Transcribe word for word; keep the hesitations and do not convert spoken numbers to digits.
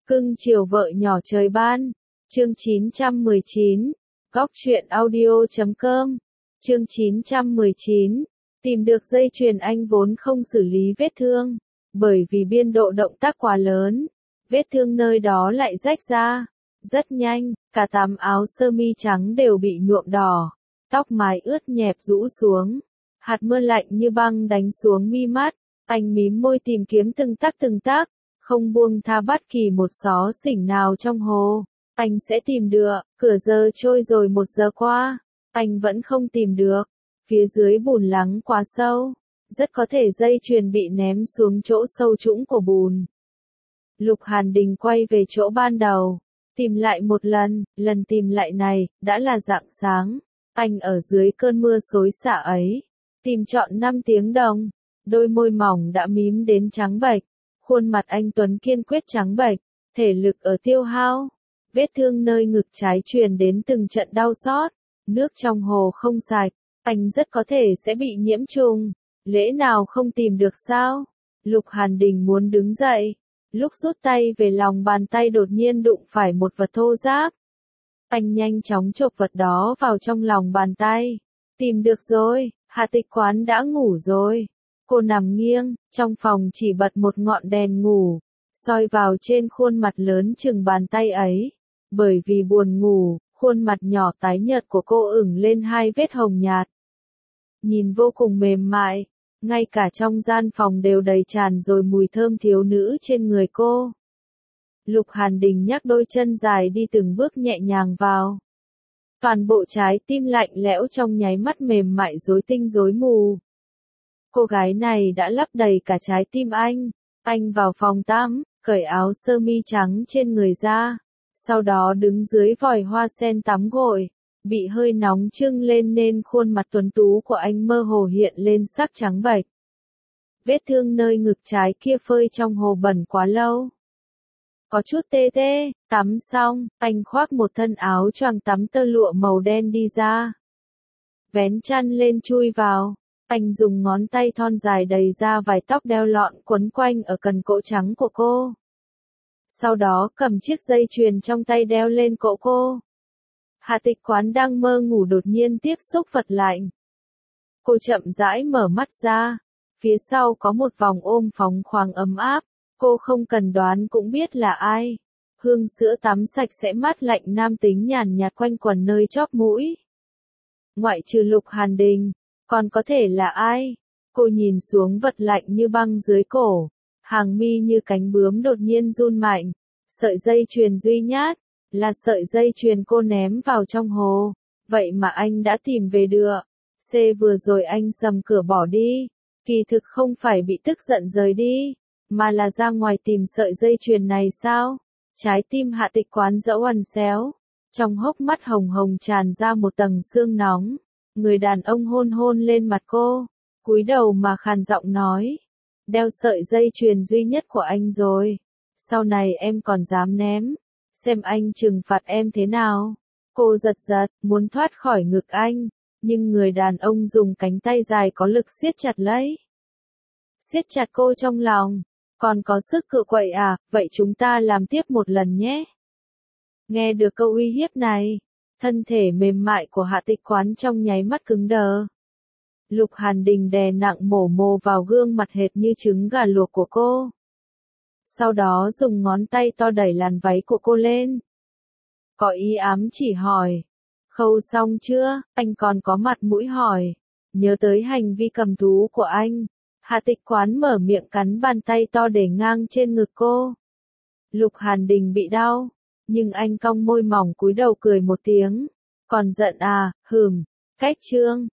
Cưng chiều vợ nhỏ trời ban. Chương chín trăm mười chín. Góc truyện audio chấm com. Chương chín trăm mười chín. Tìm được dây chuyền anh vốn không xử lý vết thương. Bởi vì biên độ động tác quá lớn, vết thương nơi đó lại rách ra. Rất nhanh, cả tấm áo sơ mi trắng đều bị nhuộm đỏ. Tóc mái ướt nhẹp rũ xuống. Hạt mưa lạnh như băng đánh xuống mi mắt. Anh mím môi tìm kiếm từng tắc từng tắc. Không buông tha bất kỳ một xó xỉnh nào trong hồ. Anh sẽ tìm được. Cửa giờ trôi rồi một giờ qua. Anh vẫn không tìm được. Phía dưới bùn lắng quá sâu. Rất có thể dây chuyền bị ném xuống chỗ sâu trũng của bùn. Lục Hàn Đình quay về chỗ ban đầu. Tìm lại một lần, lần tìm lại này, đã là rạng sáng. Anh ở dưới cơn mưa xối xả ấy. Tìm trọn năm tiếng đồng. Đôi môi mỏng đã mím đến trắng bệch. Khuôn mặt anh tuấn kiên quyết trắng bệch. Thể lực ở tiêu hao. Vết thương nơi ngực trái truyền đến từng trận đau xót. Nước trong hồ không sạch. Anh rất có thể sẽ bị nhiễm trùng. Lẽ nào không tìm được sao? Lục Hàn Đình muốn đứng dậy. Lúc rút tay về lòng bàn tay đột nhiên đụng phải một vật thô ráp. Anh nhanh chóng chộp vật đó vào trong lòng bàn tay. Tìm được rồi, Hạ Tịch Quán đã ngủ rồi. Cô nằm nghiêng, trong phòng chỉ bật một ngọn đèn ngủ, soi vào trên khuôn mặt lớn chừng bàn tay ấy. Bởi vì buồn ngủ, khuôn mặt nhỏ tái nhợt của cô ửng lên hai vết hồng nhạt. Nhìn vô cùng mềm mại, ngay cả trong gian phòng đều đầy tràn rồi mùi thơm thiếu nữ trên người cô. Lục Hàn Đình nhắc đôi chân dài đi từng bước nhẹ nhàng vào. Toàn bộ trái tim lạnh lẽo trong nháy mắt mềm mại rối tinh rối mù. Cô gái này đã lấp đầy cả trái tim anh. Anh vào phòng tắm, cởi áo sơ mi trắng trên người ra. Sau đó đứng dưới vòi hoa sen tắm gội. Bị hơi nóng trưng lên nên khuôn mặt tuấn tú của anh mơ hồ hiện lên sắc trắng bệch. Vết thương nơi ngực trái kia phơi trong hồ bẩn quá lâu. Có chút tê tê, tắm xong, anh khoác một thân áo choàng tắm tơ lụa màu đen đi ra. Vén chăn lên chui vào. Anh dùng ngón tay thon dài đầy ra vài tóc đeo lọn quấn quanh ở cần cổ trắng của cô. Sau đó cầm chiếc dây chuyền trong tay đeo lên cổ cô. Hạ Tịch Quán đang mơ ngủ đột nhiên tiếp xúc vật lạnh. Cô chậm rãi mở mắt ra. Phía sau có một vòng ôm phóng khoáng ấm áp. Cô không cần đoán cũng biết là ai. Hương sữa tắm sạch sẽ mát lạnh nam tính nhàn nhạt quanh quẩn nơi chóp mũi. Ngoại trừ Lục Hàn Đình, còn có thể là ai? Cô nhìn xuống vật lạnh như băng dưới cổ. Hàng mi như cánh bướm đột nhiên run mạnh. Sợi dây chuyền duy nhất, là sợi dây chuyền cô ném vào trong hồ. Vậy mà anh đã tìm về được. C vừa rồi anh sầm cửa bỏ đi. Kỳ thực không phải bị tức giận rời đi, mà là ra ngoài tìm sợi dây chuyền này sao? Trái tim Hạ Tịch Quán dẫu ằn xéo. Trong hốc mắt hồng hồng tràn ra một tầng sương nóng. Người đàn ông hôn hôn lên mặt cô. Cúi đầu mà khàn giọng nói. Đeo sợi dây chuyền duy nhất của anh rồi. Sau này em còn dám ném. Xem anh trừng phạt em thế nào. Cô giật giật, muốn thoát khỏi ngực anh. Nhưng người đàn ông dùng cánh tay dài có lực siết chặt lấy. Siết chặt cô trong lòng. Còn có sức cự quậy à, vậy chúng ta làm tiếp một lần nhé. Nghe được câu uy hiếp này, thân thể mềm mại của Hạ Tịch Quán trong nháy mắt cứng đờ. Lục Hàn Đình đè nặng mổ mồ vào gương mặt hệt như trứng gà luộc của cô. Sau đó dùng ngón tay to đẩy làn váy của cô lên. Có ý ám chỉ hỏi. Khâu xong chưa? Anh còn có mặt mũi hỏi. Nhớ tới hành vi cầm thú của anh. Hạ Tịch Quán mở miệng cắn bàn tay to để ngang trên ngực cô. Lục Hàn Đình bị đau. Nhưng anh cong môi mỏng cúi đầu cười một tiếng. Còn giận à, hừm. Cách chương.